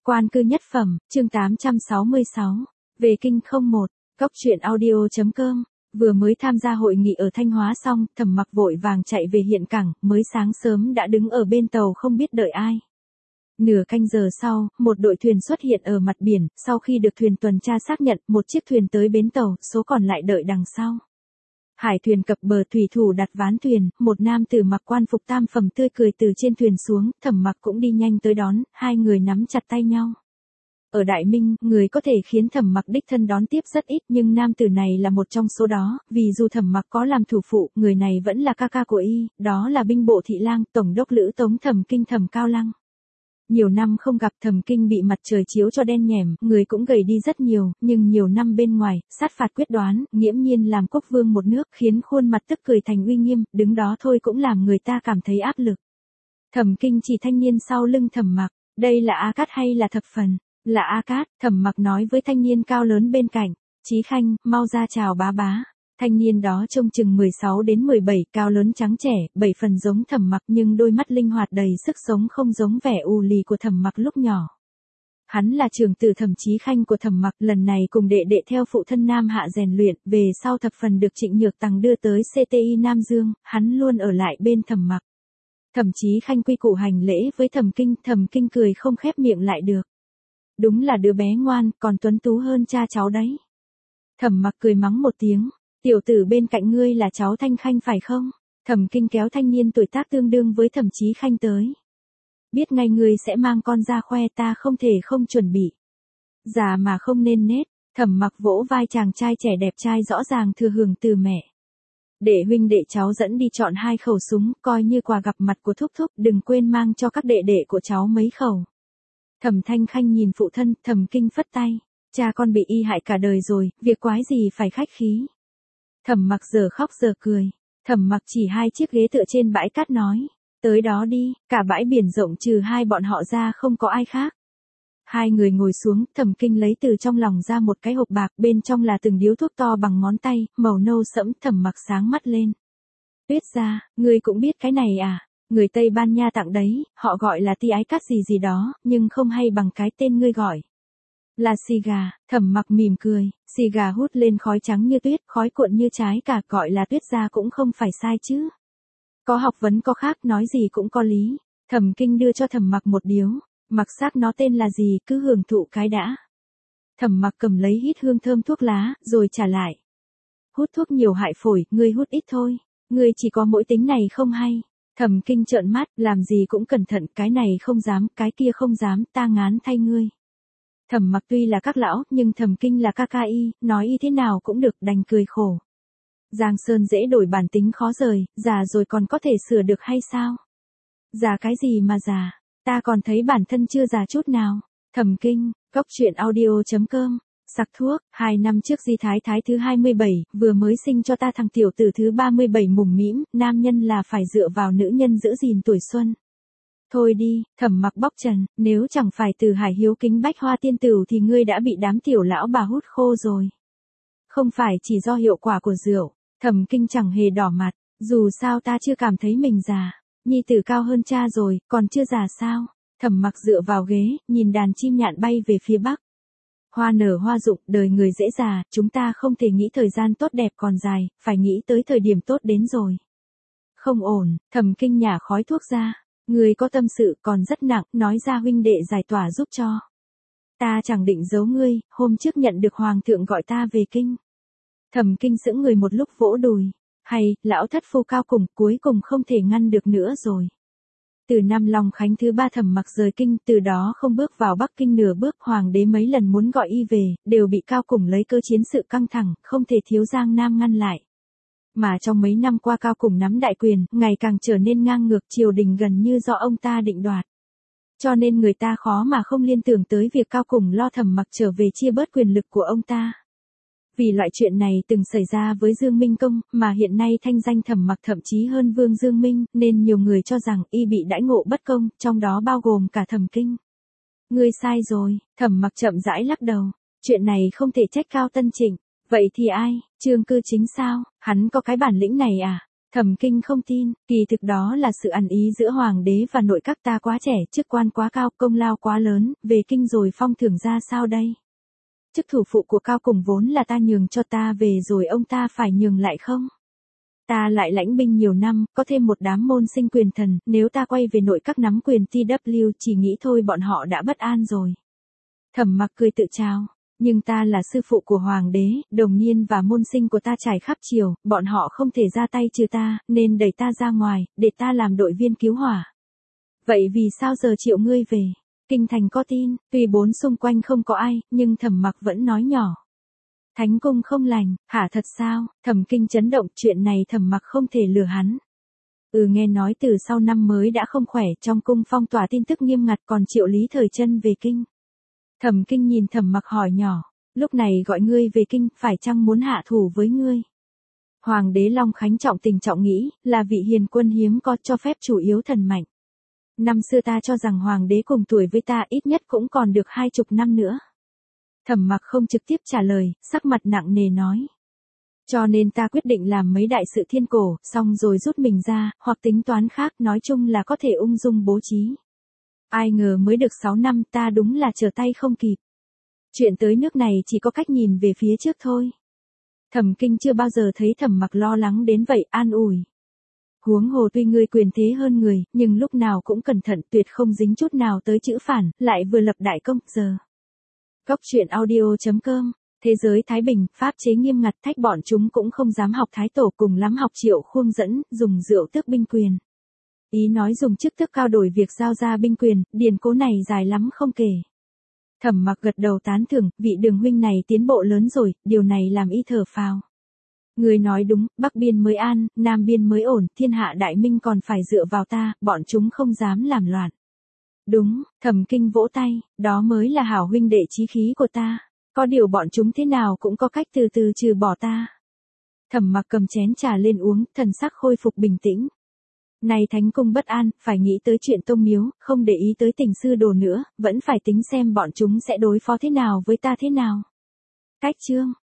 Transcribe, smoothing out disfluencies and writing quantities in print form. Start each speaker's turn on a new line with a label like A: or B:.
A: Quan cư nhất phẩm, chương 866. Về kinh 01, Cóc truyện audio.com. Vừa mới tham gia hội nghị ở Thanh Hóa xong, Thẩm Mặc vội vàng chạy về hiện cảng, mới sáng sớm đã đứng ở bên tàu không biết đợi ai. Nửa canh giờ sau, một đội thuyền xuất hiện ở mặt biển, sau khi được thuyền tuần tra xác nhận, một chiếc thuyền tới bến tàu, số còn lại đợi đằng sau. Hải thuyền cập bờ, thủy thủ đặt ván thuyền, một nam tử mặc quan phục tam phẩm tươi cười từ trên thuyền xuống, Thẩm Mặc cũng đi nhanh tới đón, hai người nắm chặt tay nhau. Ở Đại Minh, người có thể khiến Thẩm Mặc đích thân đón tiếp rất ít, nhưng nam tử này là một trong số đó, vì dù Thẩm Mặc có làm thủ phụ, người này vẫn là ca ca của y, đó là binh bộ thị lang, tổng đốc Lữ Tống Thẩm Kinh Thẩm Cao Lăng. Nhiều năm không gặp, Thẩm Kinh bị mặt trời chiếu cho đen nhẻm, người cũng gầy đi rất nhiều, nhưng nhiều năm bên ngoài, sát phạt quyết đoán, nghiễm nhiên làm quốc vương một nước, khiến khuôn mặt tức cười thành uy nghiêm, đứng đó thôi cũng làm người ta cảm thấy áp lực. Thẩm Kinh chỉ thanh niên sau lưng Thẩm Mặc, đây là A Cát hay là Thập Phần? Là A Cát, Thẩm Mặc nói với thanh niên cao lớn bên cạnh. Chí Khanh, mau ra chào bá bá. Thanh niên đó trông chừng 16 đến 17, cao lớn trắng trẻ, 7 phần giống Thẩm Mặc nhưng đôi mắt linh hoạt đầy sức sống, không giống vẻ u lì của Thẩm Mặc lúc nhỏ. Hắn là trưởng tử Thẩm Chí Khanh của Thẩm Mặc, lần này cùng đệ đệ theo phụ thân Nam Hạ rèn luyện, về sau Thập Phần được Trịnh Nhược Tằng đưa tới CTI Nam Dương, hắn luôn ở lại bên Thẩm Mặc. Thẩm Chí Khanh quy củ hành lễ với Thẩm Kinh cười không khép miệng lại được. Đúng là đứa bé ngoan, còn tuấn tú hơn cha cháu đấy. Thẩm Mặc cười mắng một tiếng, tiểu tử bên cạnh ngươi là cháu Thanh Khanh phải không? Thẩm Kinh kéo thanh niên tuổi tác tương đương với Thẩm Chí Khanh tới. Biết ngay ngươi sẽ mang con ra khoe, ta không thể không chuẩn bị. Già mà không nên nết. Thẩm Mặc vỗ vai chàng trai trẻ đẹp trai rõ ràng thừa hưởng từ mẹ. Để huynh đệ cháu dẫn đi chọn 2 khẩu súng, coi như quà gặp mặt của thúc thúc, đừng quên mang cho các đệ đệ của cháu mấy khẩu. Thẩm Thanh Khanh nhìn phụ thân, Thẩm Kinh phất tay. Cha con bị y hại cả đời rồi, việc quái gì phải khách khí. Thẩm Mặc giờ khóc giờ cười. Thẩm Mặc chỉ 2 chiếc ghế tựa trên bãi cát nói. Tới đó đi, cả bãi biển rộng trừ 2 bọn họ ra không có ai khác. 2 người ngồi xuống, Thẩm Kinh lấy từ trong lòng ra một cái hộp bạc, bên trong là từng điếu thuốc to bằng ngón tay, màu nâu sẫm. Thẩm Mặc sáng mắt lên. Tuyết gia, ngươi cũng biết cái này à? Người Tây Ban Nha tặng đấy, họ gọi là ti ái cát gì đó, nhưng không hay bằng cái tên ngươi gọi. Là xì gà. Thẩm Mặc mỉm cười, xì gà hút lên khói trắng như tuyết, khói cuộn như trái cả, gọi là tuyết gia cũng không phải sai chứ. Có học vấn có khác, nói gì cũng có lý. Thẩm Kinh đưa cho Thẩm Mặc một điếu, mặc xác nó tên là gì, cứ hưởng thụ cái đã. Thẩm Mặc cầm lấy hít hương thơm thuốc lá, rồi trả lại. Hút thuốc nhiều hại phổi, ngươi hút ít thôi. Ngươi chỉ có mỗi tính này không hay. Thẩm Kinh trợn mắt, làm gì cũng cẩn thận, cái này không dám, cái kia không dám, ta ngán thay ngươi. Thẩm Mặc tuy là các lão, nhưng Thẩm Kinh là ca ca y, nói y thế nào cũng được, đành cười khổ. Giang sơn dễ đổi bản tính khó rời, già rồi còn có thể sửa được hay sao? Già cái gì mà già, ta còn thấy bản thân chưa già chút nào. Thẩm Kinh, Cóc truyện audio.com. Sặc thuốc, 2 năm trước Di Thái Thái thứ 27, vừa mới sinh cho ta thằng tiểu tử thứ 37 mùng mĩm, nam nhân là phải dựa vào nữ nhân giữ gìn tuổi xuân. Thôi đi, Thẩm Mặc bóc trần, nếu chẳng phải từ Hải hiếu kính Bách Hoa tiên tử thì ngươi đã bị đám tiểu lão bà hút khô rồi. Không phải chỉ do hiệu quả của rượu. Thẩm Kinh chẳng hề đỏ mặt, dù sao ta chưa cảm thấy mình già. Nhi tử cao hơn cha rồi, còn chưa già sao? Thẩm Mặc dựa vào ghế, nhìn đàn chim nhạn bay về phía bắc. Hoa nở hoa rụng, đời người dễ già, chúng ta không thể nghĩ thời gian tốt đẹp còn dài, phải nghĩ tới thời điểm tốt đến rồi. Không ổn. Thẩm Kinh nhả khói thuốc ra. Người có tâm sự còn rất nặng, nói ra huynh đệ giải tỏa giúp cho. Ta chẳng định giấu ngươi, hôm trước nhận được hoàng thượng gọi ta về kinh. Thẩm Kinh sững người một lúc vỗ đùi. Hay, lão thất phu cao cùng, cuối cùng không thể ngăn được nữa rồi. Từ năm Long Khánh thứ 3 Thẩm Mặc rời kinh, từ đó không bước vào Bắc Kinh nửa bước, hoàng đế mấy lần muốn gọi y về, đều bị Cao Cùng lấy cơ chiến sự căng thẳng, không thể thiếu Giang Nam ngăn lại. Mà trong mấy năm qua Cao Cùng nắm đại quyền, ngày càng trở nên ngang ngược, triều đình gần như do ông ta định đoạt. Cho nên người ta khó mà không liên tưởng tới việc Cao Cùng lo Thẩm Mặc trở về chia bớt quyền lực của ông ta. Vì loại chuyện này từng xảy ra với Dương Minh Công, mà hiện nay thanh danh Thẩm Mặc thậm chí hơn Vương Dương Minh, nên nhiều người cho rằng y bị đãi ngộ bất công, trong đó bao gồm cả Thẩm Kinh. Ngươi sai rồi. Thẩm Mặc chậm rãi lắc đầu. Chuyện này không thể trách Cao Tân Trịnh. Vậy thì ai? Trương Cư Chính sao? Hắn có cái bản lĩnh này à? Thẩm Kinh không tin, kỳ thực đó là sự ăn ý giữa hoàng đế và nội các, ta quá trẻ, chức quan quá cao, công lao quá lớn, về kinh rồi phong thưởng ra sao đây? Chức thủ phụ của Cao Cùng vốn là ta nhường cho, ta về rồi ông ta phải nhường lại không? Ta lại lãnh binh nhiều năm, có thêm một đám môn sinh quyền thần, nếu ta quay về nội các nắm quyền TW chỉ nghĩ thôi bọn họ đã bất an rồi. Thẩm Mặc cười tự trao, nhưng ta là sư phụ của hoàng đế, đồng niên và môn sinh của ta trải khắp triều, bọn họ không thể ra tay trừ ta, nên đẩy ta ra ngoài, để ta làm đội viên cứu hỏa. Vậy vì sao giờ triệu ngươi về? Kinh thành có tin, tuy bốn xung quanh không có ai, nhưng Thẩm Mặc vẫn nói nhỏ. Thánh cung không lành, hả thật sao? Thẩm Kinh chấn động, chuyện này Thẩm Mặc không thể lừa hắn. Nghe nói từ sau năm mới đã không khỏe, trong cung phong tỏa tin tức nghiêm ngặt, còn triệu Lý Thời Trân về kinh. Thẩm Kinh nhìn Thẩm Mặc hỏi nhỏ, lúc này gọi ngươi về kinh, phải chăng muốn hạ thủ với ngươi? Hoàng đế Long Khánh trọng tình trọng nghĩ, là vị hiền quân hiếm có, cho phép chủ yếu thần mạnh. Năm xưa ta cho rằng hoàng đế cùng tuổi với ta ít nhất cũng còn được 20 năm nữa. Thẩm Mặc không trực tiếp trả lời, sắc mặt nặng nề nói. Cho nên ta quyết định làm mấy đại sự thiên cổ, xong rồi rút mình ra, hoặc tính toán khác, nói chung là có thể ung dung bố trí. Ai ngờ mới được 6 năm, ta đúng là trở tay không kịp. Chuyện tới nước này chỉ có cách nhìn về phía trước thôi. Thẩm Kinh chưa bao giờ thấy Thẩm Mặc lo lắng đến vậy, an ủi. Huống hồ tuy ngươi quyền thế hơn người, nhưng lúc nào cũng cẩn thận, tuyệt không dính chút nào tới chữ phản, lại vừa lập đại công, giờ. Góc truyện audio.com, thế giới thái bình, pháp chế nghiêm ngặt, thách bọn chúng cũng không dám học thái tổ, cùng lắm học Triệu Khuông dẫn, dùng rượu tước binh quyền. Ý nói dùng chức tước cao đổi việc giao ra binh quyền, điển cố này dài lắm không kể. Thẩm Mặc gật đầu tán thưởng, vị Đường huynh này tiến bộ lớn rồi, điều này làm y thở phào. Người nói đúng, Bắc biên mới an, Nam biên mới ổn, thiên hạ đại minh còn phải dựa vào ta, bọn chúng không dám làm loạn. Đúng, Thẩm Kinh vỗ tay, đó mới là hảo huynh đệ chí khí của ta. Có điều bọn chúng thế nào cũng có cách từ từ trừ bỏ ta. Thẩm Mặc cầm chén trà lên uống, thần sắc khôi phục bình tĩnh. Này thánh cung bất an, phải nghĩ tới chuyện tông miếu, không để ý tới tình sư đồ nữa, vẫn phải tính xem bọn chúng sẽ đối phó thế nào với ta thế nào. Cách chương